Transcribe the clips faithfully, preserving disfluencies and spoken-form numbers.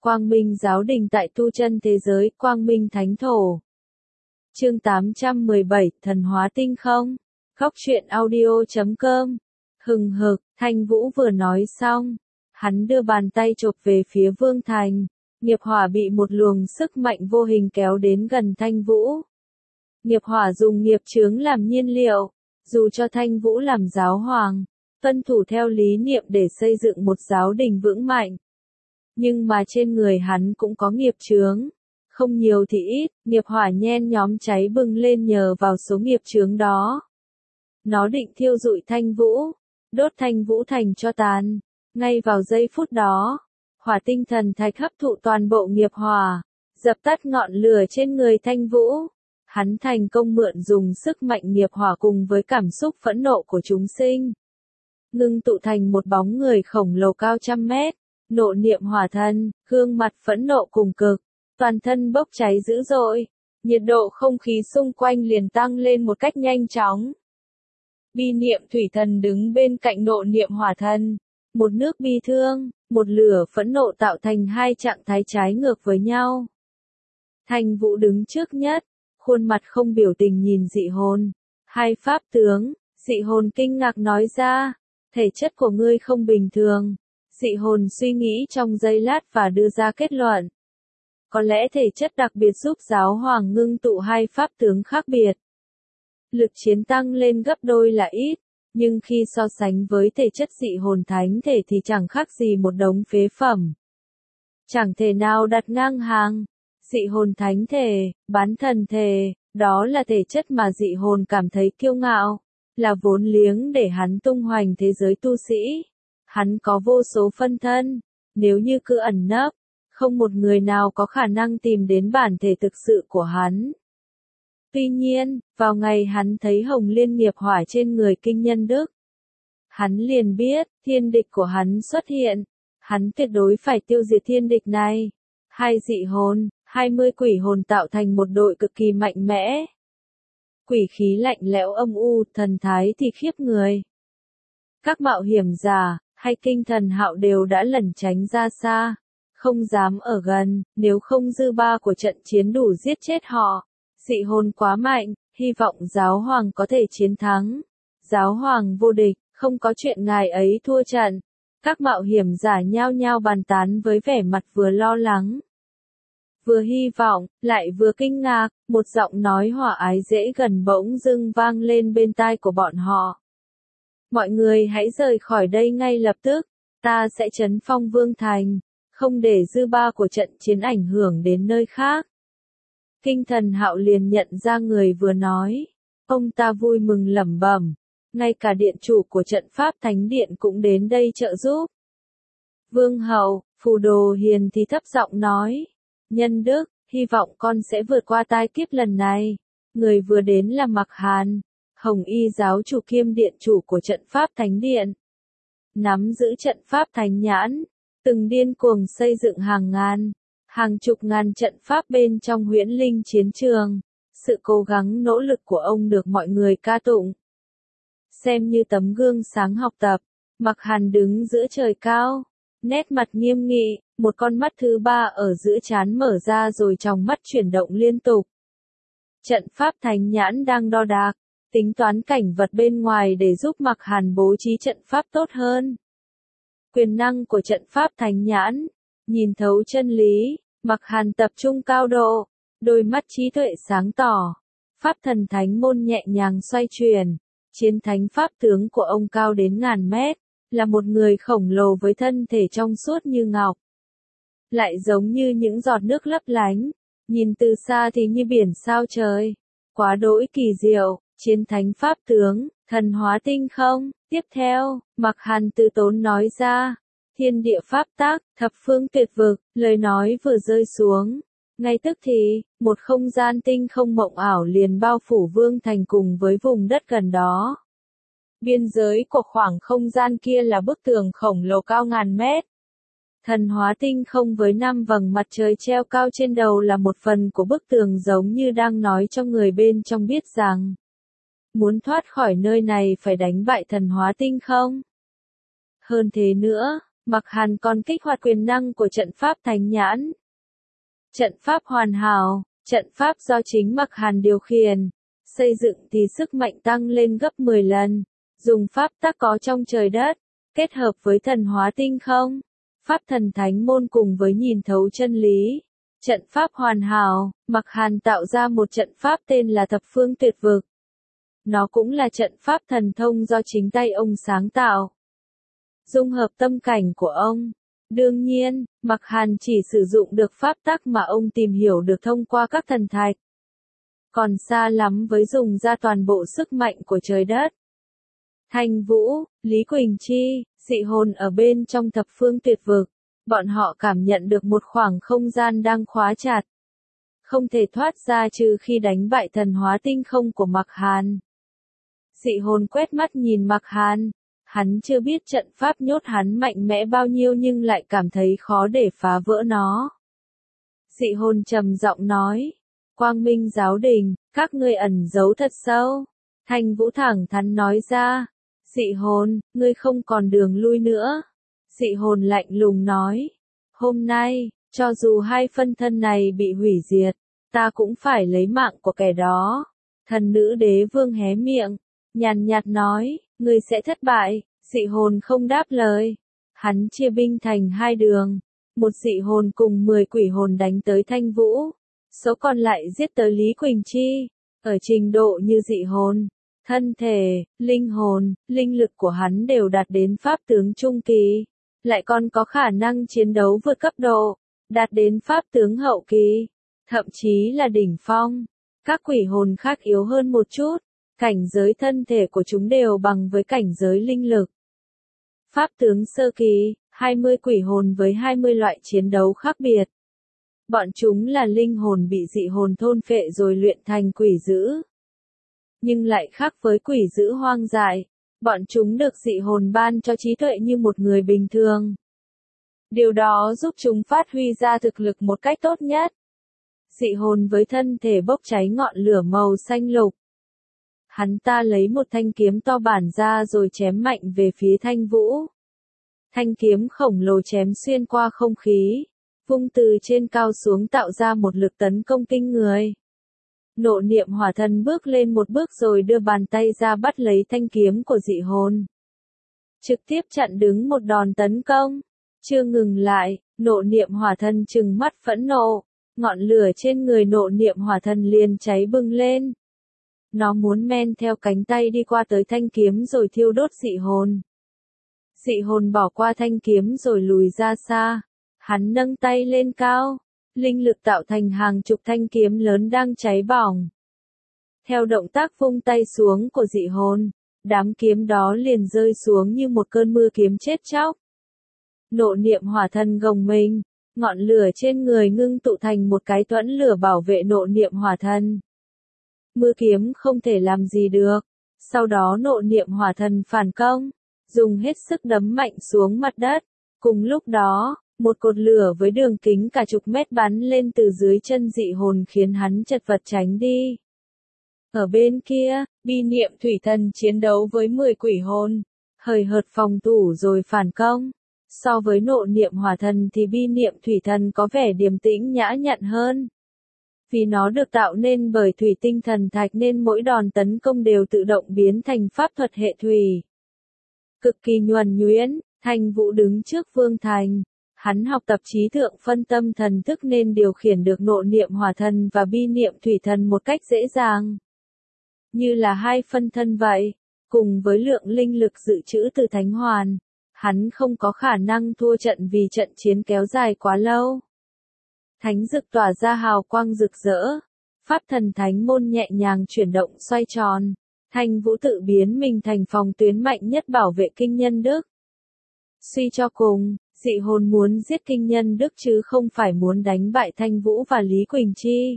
Quang Minh Giáo Đình tại tu chân thế giới, Quang Minh Thánh Thổ. Chương tám trăm mười bảy, Thần Hóa Tinh Không. Góc truyện audio chấm com. Hừng hực, Thanh Vũ vừa nói xong, hắn đưa bàn tay chộp về phía Vương Thành. Nghiệp hỏa bị một luồng sức mạnh vô hình kéo đến gần Thanh Vũ. Nghiệp hỏa dùng nghiệp chướng làm nhiên liệu, dù cho Thanh Vũ làm giáo hoàng, tuân thủ theo lý niệm để xây dựng một giáo đình vững mạnh. Nhưng mà trên người hắn cũng có nghiệp chướng, không nhiều thì ít, nghiệp hỏa nhen nhóm cháy bừng lên nhờ vào số nghiệp chướng đó. Nó định thiêu rụi Thanh Vũ, đốt Thanh Vũ thành tro tàn. Ngay vào giây phút đó, hỏa tinh thần thạch hấp thụ toàn bộ nghiệp hỏa, dập tắt ngọn lửa trên người Thanh Vũ. Hắn thành công mượn dùng sức mạnh nghiệp hỏa cùng với cảm xúc phẫn nộ của chúng sinh, ngưng tụ thành một bóng người khổng lồ cao trăm mét, nộ niệm hỏa thân, gương mặt phẫn nộ cùng cực, toàn thân bốc cháy dữ dội, nhiệt độ không khí xung quanh liền tăng lên một cách nhanh chóng. Bi niệm thủy thần đứng bên cạnh nộ niệm hỏa thân, một nước bi thương, một lửa phẫn nộ tạo thành hai trạng thái trái ngược với nhau. Thanh Vũ đứng trước nhất, khuôn mặt không biểu tình nhìn dị hồn. Hai pháp tướng, dị hồn kinh ngạc nói ra, thể chất của ngươi không bình thường. Dị hồn suy nghĩ trong giây lát và đưa ra kết luận. Có lẽ thể chất đặc biệt giúp giáo hoàng ngưng tụ hai pháp tướng khác biệt. Lực chiến tăng lên gấp đôi là ít, nhưng khi so sánh với thể chất dị hồn thánh thể thì chẳng khác gì một đống phế phẩm. Chẳng thể nào đặt ngang hàng. Dị hồn thánh thể, bán thần thể, đó là thể chất mà dị hồn cảm thấy kiêu ngạo, là vốn liếng để hắn tung hoành thế giới tu sĩ. Hắn có vô số phân thân, nếu như cứ ẩn nấp, không một người nào có khả năng tìm đến bản thể thực sự của hắn. Tuy nhiên, vào ngày hắn thấy hồng liên nghiệp hỏa trên người kinh nhân đức, hắn liền biết, thiên địch của hắn xuất hiện, hắn tuyệt đối phải tiêu diệt thiên địch này. Hai dị hồn, hai mươi quỷ hồn tạo thành một đội cực kỳ mạnh mẽ. Quỷ khí lạnh lẽo âm u, thần thái thì khiếp người. Các mạo hiểm giả, hay kinh thần hạo đều đã lẩn tránh ra xa, không dám ở gần, nếu không dư ba của trận chiến đủ giết chết họ. Dị hồn quá mạnh, hy vọng giáo hoàng có thể chiến thắng. Giáo hoàng vô địch, không có chuyện ngài ấy thua trận. Các mạo hiểm giả nhao nhao bàn tán với vẻ mặt vừa lo lắng, vừa hy vọng, lại vừa kinh ngạc. Một giọng nói hòa ái dễ gần bỗng dưng vang lên bên tai của bọn họ. Mọi người hãy rời khỏi đây ngay lập tức, ta sẽ trấn phong Vương Thành, không để dư ba của trận chiến ảnh hưởng đến nơi khác. Kinh thần hạo liền nhận ra người vừa nói, ông ta vui mừng lẩm bẩm, ngay cả điện chủ của trận pháp thánh điện cũng đến đây trợ giúp. Vương hậu, Phù Đồ Hiền thì thấp giọng nói, nhân đức, hy vọng con sẽ vượt qua tai kiếp lần này. Người vừa đến là Mặc Hàn, Hồng Y giáo chủ kiêm điện chủ của trận pháp thánh điện. Nắm giữ trận pháp thánh nhãn, từng điên cuồng xây dựng hàng ngàn, hàng chục ngàn trận pháp bên trong huyễn linh chiến trường. Sự cố gắng nỗ lực của ông được mọi người ca tụng, xem như tấm gương sáng học tập. Mặc Hàn đứng giữa trời cao, nét mặt nghiêm nghị, một con mắt thứ ba ở giữa trán mở ra rồi trong mắt chuyển động liên tục. Trận pháp thánh nhãn đang đo đạc, tính toán cảnh vật bên ngoài để giúp Mặc Hàn bố trí trận pháp tốt hơn. Quyền năng của trận pháp thánh nhãn, nhìn thấu chân lý, Mặc Hàn tập trung cao độ, đôi mắt trí tuệ sáng tỏ, pháp thần thánh môn nhẹ nhàng xoay chuyển. Chiến thánh pháp tướng của ông cao đến ngàn mét, là một người khổng lồ với thân thể trong suốt như ngọc, lại giống như những giọt nước lấp lánh, nhìn từ xa thì như biển sao trời, quá đỗi kỳ diệu. Chiến thánh pháp tướng, thần hóa tinh không. Tiếp theo, Mặc Hàn từ tốn nói ra, thiên địa pháp tác, thập phương tuyệt vực. Lời nói vừa rơi xuống, ngay tức thì, một không gian tinh không mộng ảo liền bao phủ Vương Thành cùng với vùng đất gần đó. Biên giới của khoảng không gian kia là bức tường khổng lồ cao ngàn mét. Thần hóa tinh không với năm vầng mặt trời treo cao trên đầu là một phần của bức tường, giống như đang nói cho người bên trong biết rằng, muốn thoát khỏi nơi này phải đánh bại thần hóa tinh không. Hơn thế nữa, Mặc Hàn còn kích hoạt quyền năng của trận pháp Thánh Nhãn. Trận pháp hoàn hảo, trận pháp do chính Mặc Hàn điều khiển, xây dựng thì sức mạnh tăng lên gấp mười lần, dùng pháp tắc có trong trời đất, kết hợp với thần hóa tinh không, pháp thần thánh môn cùng với nhìn thấu chân lý. Trận pháp hoàn hảo, Mặc Hàn tạo ra một trận pháp tên là Thập Phương Tuyệt Vực. Nó cũng là trận pháp thần thông do chính tay ông sáng tạo. Dung hợp tâm cảnh của ông. Đương nhiên, Mặc Hàn chỉ sử dụng được pháp tắc mà ông tìm hiểu được thông qua các thần thạch. Còn xa lắm với dùng ra toàn bộ sức mạnh của trời đất. Thanh Vũ, Lý Quỳnh Chi, dị hồn ở bên trong Thập Phương Tuyệt Vực. Bọn họ cảm nhận được một khoảng không gian đang khóa chặt. Không thể thoát ra trừ khi đánh bại thần hóa tinh không của Mặc Hàn. Dị hồn quét mắt nhìn Mặc Hàn. Hắn chưa biết trận pháp nhốt hắn mạnh mẽ bao nhiêu nhưng lại cảm thấy khó để phá vỡ nó. Dị hồn trầm giọng nói. Quang Minh Giáo Đình, các ngươi ẩn giấu thật sâu. Thanh Vũ thẳng thắn nói ra. Dị hồn, ngươi không còn đường lui nữa. Dị hồn lạnh lùng nói. Hôm nay, cho dù hai phân thân này bị hủy diệt, ta cũng phải lấy mạng của kẻ đó. Thần nữ đế vương hé miệng, nhàn nhạt nói, ngươi sẽ thất bại. Dị hồn không đáp lời. Hắn chia binh thành hai đường. Một dị hồn cùng mười quỷ hồn đánh tới Thanh Vũ. Số còn lại giết tới Lý Quỳnh Chi. Ở trình độ như dị hồn, thân thể, linh hồn, linh lực của hắn đều đạt đến pháp tướng trung kỳ. Lại còn có khả năng chiến đấu vượt cấp độ, đạt đến pháp tướng hậu kỳ, thậm chí là đỉnh phong. Các quỷ hồn khác yếu hơn một chút, cảnh giới thân thể của chúng đều bằng với cảnh giới linh lực. Pháp tướng sơ kỳ, hai mươi quỷ hồn với hai mươi loại chiến đấu khác biệt. Bọn chúng là linh hồn bị dị hồn thôn phệ rồi luyện thành quỷ dữ. Nhưng lại khác với quỷ dữ hoang dại. Bọn chúng được dị hồn ban cho trí tuệ như một người bình thường. Điều đó giúp chúng phát huy ra thực lực một cách tốt nhất. Dị hồn với thân thể bốc cháy ngọn lửa màu xanh lục. Hắn ta lấy một thanh kiếm to bản ra rồi chém mạnh về phía Thanh Vũ. Thanh kiếm khổng lồ chém xuyên qua không khí, vung từ trên cao xuống tạo ra một lực tấn công kinh người. Nộ niệm hỏa thần bước lên một bước rồi đưa bàn tay ra bắt lấy thanh kiếm của dị hồn. Trực tiếp chặn đứng một đòn tấn công. Chưa ngừng lại, nộ niệm hỏa thần trừng mắt phẫn nộ. Ngọn lửa trên người nộ niệm hỏa thần liền cháy bừng lên. Nó muốn men theo cánh tay đi qua tới thanh kiếm rồi thiêu đốt dị hồn. Dị hồn bỏ qua thanh kiếm rồi lùi ra xa. Hắn nâng tay lên cao. Linh lực tạo thành hàng chục thanh kiếm lớn đang cháy bỏng. Theo động tác vung tay xuống của dị hồn, đám kiếm đó liền rơi xuống như một cơn mưa kiếm chết chóc. Nộ niệm hỏa thần gồng mình, ngọn lửa trên người ngưng tụ thành một cái thuẫn lửa bảo vệ nộ niệm hỏa thần. Mưa kiếm không thể làm gì được. Sau đó nộ niệm hỏa thần phản công, dùng hết sức đấm mạnh xuống mặt đất. Cùng lúc đó, một cột lửa với đường kính cả chục mét bắn lên từ dưới chân dị hồn khiến hắn chật vật tránh đi. Ở bên kia, bi niệm thủy thần chiến đấu với mười quỷ hồn, hời hợt phòng thủ rồi phản công. So với nộ niệm hỏa thần thì bi niệm thủy thần có vẻ điềm tĩnh nhã nhặn hơn. Vì nó được tạo nên bởi thủy tinh thần thạch nên mỗi đòn tấn công đều tự động biến thành pháp thuật hệ thủy. Cực kỳ nhuần nhuyễn, Thanh Vũ đứng trước Vương Thành. Hắn học tập trí thượng phân tâm thần thức nên điều khiển được nộ niệm hỏa thần và bi niệm thủy thần một cách dễ dàng. Như là hai phân thân vậy, cùng với lượng linh lực dự trữ từ Thánh Hoàn, hắn không có khả năng thua trận vì trận chiến kéo dài quá lâu. Thánh dực tỏa ra hào quang rực rỡ, pháp thần thánh môn nhẹ nhàng chuyển động xoay tròn, Thanh Vũ tự biến mình thành phòng tuyến mạnh nhất bảo vệ kinh nhân đức. Suy cho cùng, dị hồn muốn giết kinh nhân đức chứ không phải muốn đánh bại Thanh Vũ và Lý Quỳnh Chi.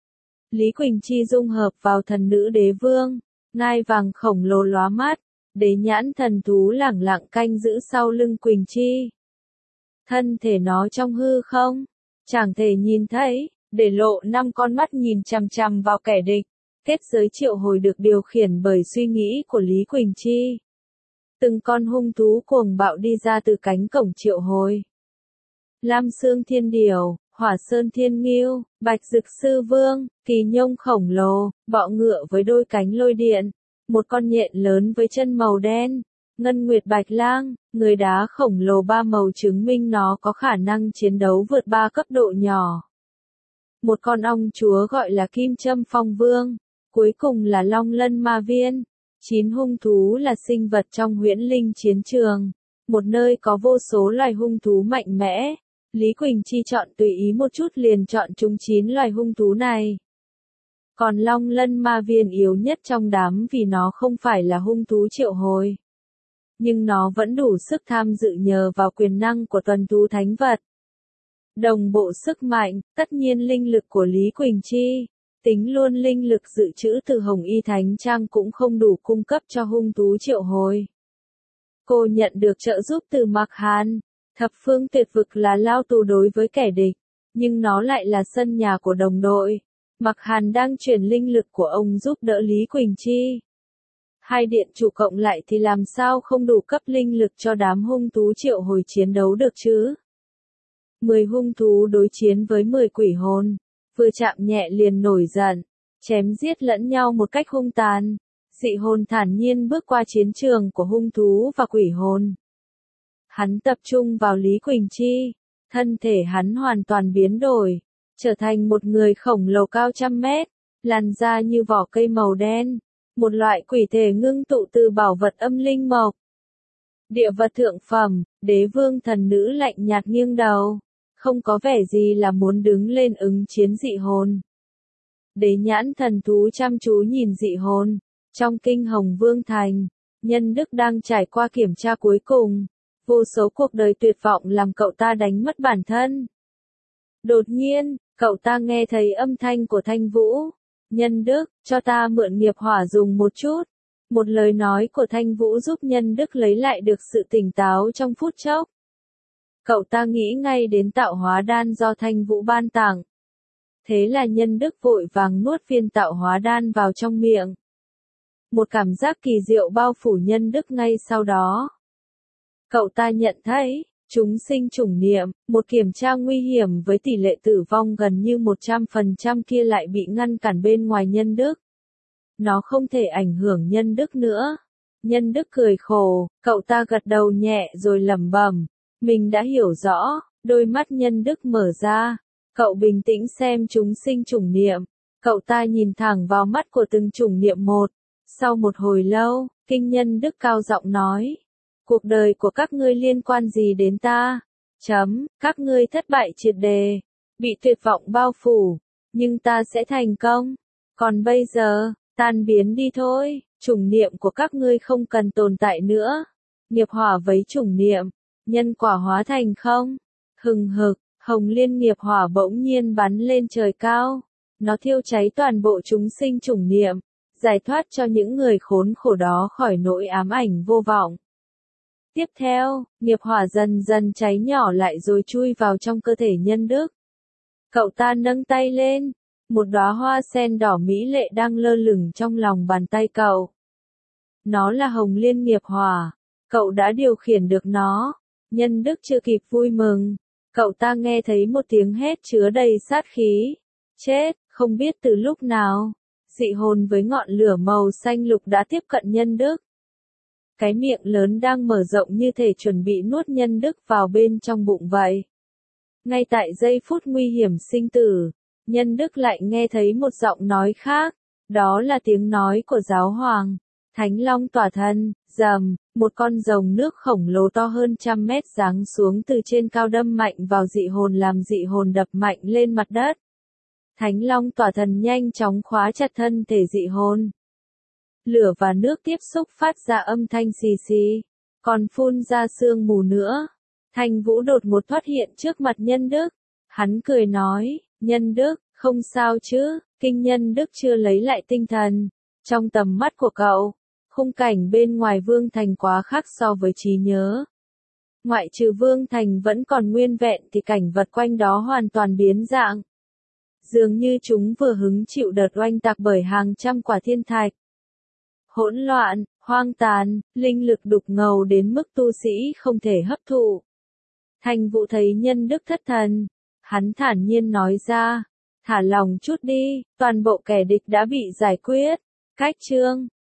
Lý Quỳnh Chi dung hợp vào thần nữ đế vương, ngai vàng khổng lồ lóa mắt, đế nhãn thần thú lẳng lặng canh giữ sau lưng Quỳnh Chi. Thân thể nó trong hư không, chẳng thể nhìn thấy, để lộ năm con mắt nhìn chằm chằm vào kẻ địch. Kết giới triệu hồi được điều khiển bởi suy nghĩ của Lý Quỳnh Chi. Từng con hung thú cuồng bạo đi ra từ cánh cổng triệu hồi. Lam Xương Thiên Điều, Hỏa Sơn Thiên Ngưu, Bạch Dực Sư Vương, Kỳ Nhông khổng lồ, bọ ngựa với đôi cánh lôi điện, một con nhện lớn với chân màu đen, Ngân Nguyệt Bạch Lang, người đá khổng lồ ba màu chứng minh nó có khả năng chiến đấu vượt ba cấp độ nhỏ. Một con ong chúa gọi là Kim Châm Phong Vương, cuối cùng là Long Lân Ma Viên. Chín hung thú là sinh vật trong huyễn linh chiến trường, một nơi có vô số loài hung thú mạnh mẽ. Lý Quỳnh Chi chọn tùy ý một chút liền chọn chúng chín loài hung thú này. Còn Long Lân Ma Viên yếu nhất trong đám vì nó không phải là hung thú triệu hồi. Nhưng nó vẫn đủ sức tham dự nhờ vào quyền năng của tuần thú thánh vật. Đồng bộ sức mạnh, tất nhiên linh lực của Lý Quỳnh Chi, tính luôn linh lực dự trữ từ Hồng Y Thánh Trang cũng không đủ cung cấp cho hung thú triệu hồi. Cô nhận được trợ giúp từ Mạc Hàn. Thập phương tuyệt vực là lao tù đối với kẻ địch, nhưng nó lại là sân nhà của đồng đội. Mạc Hàn đang chuyển linh lực của ông giúp đỡ Lý Quỳnh Chi. Hai điện chủ cộng lại thì làm sao không đủ cấp linh lực cho đám hung thú triệu hồi chiến đấu được chứ? Mười hung thú đối chiến với mười quỷ hồn, vừa chạm nhẹ liền nổi giận, chém giết lẫn nhau một cách hung tàn. Dị hồn thản nhiên bước qua chiến trường của hung thú và quỷ hồn. Hắn tập trung vào Lý Quỳnh Chi, thân thể hắn hoàn toàn biến đổi, trở thành một người khổng lồ cao trăm mét, làn da như vỏ cây màu đen, một loại quỷ thể ngưng tụ từ bảo vật âm linh mộc. Địa vật thượng phẩm, đế vương thần nữ lạnh nhạt nghiêng đầu, không có vẻ gì là muốn đứng lên ứng chiến dị hồn. Đế nhãn thần thú chăm chú nhìn dị hồn, trong kinh hồng vương thành, nhân đức đang trải qua kiểm tra cuối cùng. Vô số cuộc đời tuyệt vọng làm cậu ta đánh mất bản thân. Đột nhiên, cậu ta nghe thấy âm thanh của Thanh Vũ. Nhân Đức, cho ta mượn nghiệp hỏa dùng một chút. Một lời nói của Thanh Vũ giúp Nhân Đức lấy lại được sự tỉnh táo trong phút chốc. Cậu ta nghĩ ngay đến tạo hóa đan do Thanh Vũ ban tặng. Thế là Nhân Đức vội vàng nuốt viên tạo hóa đan vào trong miệng. Một cảm giác kỳ diệu bao phủ Nhân Đức ngay sau đó. Cậu ta nhận thấy, chúng sinh chủng niệm, một kiểm tra nguy hiểm với tỷ lệ tử vong gần như một trăm phần trăm kia lại bị ngăn cản bên ngoài Nhân Đức. Nó không thể ảnh hưởng Nhân Đức nữa. Nhân Đức cười khổ, cậu ta gật đầu nhẹ rồi lẩm bẩm, mình đã hiểu rõ, đôi mắt Nhân Đức mở ra. Cậu bình tĩnh xem chúng sinh chủng niệm, cậu ta nhìn thẳng vào mắt của từng chủng niệm một. Sau một hồi lâu, Kinh Nhân Đức cao giọng nói. Cuộc đời của các ngươi liên quan gì đến ta? Chấm, các ngươi thất bại triệt đề, bị tuyệt vọng bao phủ, nhưng ta sẽ thành công. Còn bây giờ, tan biến đi thôi, chủng niệm của các ngươi không cần tồn tại nữa. Nghiệp hỏa vấy chủng niệm, nhân quả hóa thành không. Hừng hực, hồng liên nghiệp hỏa bỗng nhiên bắn lên trời cao. Nó thiêu cháy toàn bộ chúng sinh chủng niệm, giải thoát cho những người khốn khổ đó khỏi nỗi ám ảnh vô vọng. Tiếp theo, nghiệp hỏa dần dần cháy nhỏ lại rồi chui vào trong cơ thể Nhân Đức. Cậu ta nâng tay lên, một đóa hoa sen đỏ mỹ lệ đang lơ lửng trong lòng bàn tay cậu. Nó là hồng liên nghiệp hỏa, cậu đã điều khiển được nó. Nhân Đức chưa kịp vui mừng, cậu ta nghe thấy một tiếng hét chứa đầy sát khí. Chết, không biết từ lúc nào, dị hồn với ngọn lửa màu xanh lục đã tiếp cận Nhân Đức. Cái miệng lớn đang mở rộng như thể chuẩn bị nuốt Nhân Đức vào bên trong bụng vậy. Ngay tại giây phút nguy hiểm sinh tử, Nhân Đức lại nghe thấy một giọng nói khác, đó là tiếng nói của giáo hoàng. Thánh Long tỏa thân, rầm, một con rồng nước khổng lồ to hơn trăm mét giáng xuống từ trên cao đâm mạnh vào dị hồn làm dị hồn đập mạnh lên mặt đất. Thánh Long tỏa thần nhanh chóng khóa chặt thân thể dị hồn. Lửa và nước tiếp xúc phát ra âm thanh xì xì, còn phun ra sương mù nữa. Thanh Vũ đột ngột thoát hiện trước mặt Nhân Đức. Hắn cười nói, Nhân Đức, không sao chứ, Kinh Nhân Đức chưa lấy lại tinh thần. Trong tầm mắt của cậu, khung cảnh bên ngoài Vương Thành quá khác so với trí nhớ. Ngoại trừ Vương Thành vẫn còn nguyên vẹn thì cảnh vật quanh đó hoàn toàn biến dạng. Dường như chúng vừa hứng chịu đợt oanh tạc bởi hàng trăm quả thiên thạch. Hỗn loạn, hoang tàn, linh lực đục ngầu đến mức tu sĩ không thể hấp thụ. Thanh Vũ thấy nhân đức thất thần, hắn thản nhiên nói ra, thả lòng chút đi, toàn bộ kẻ địch đã bị giải quyết. Cách chương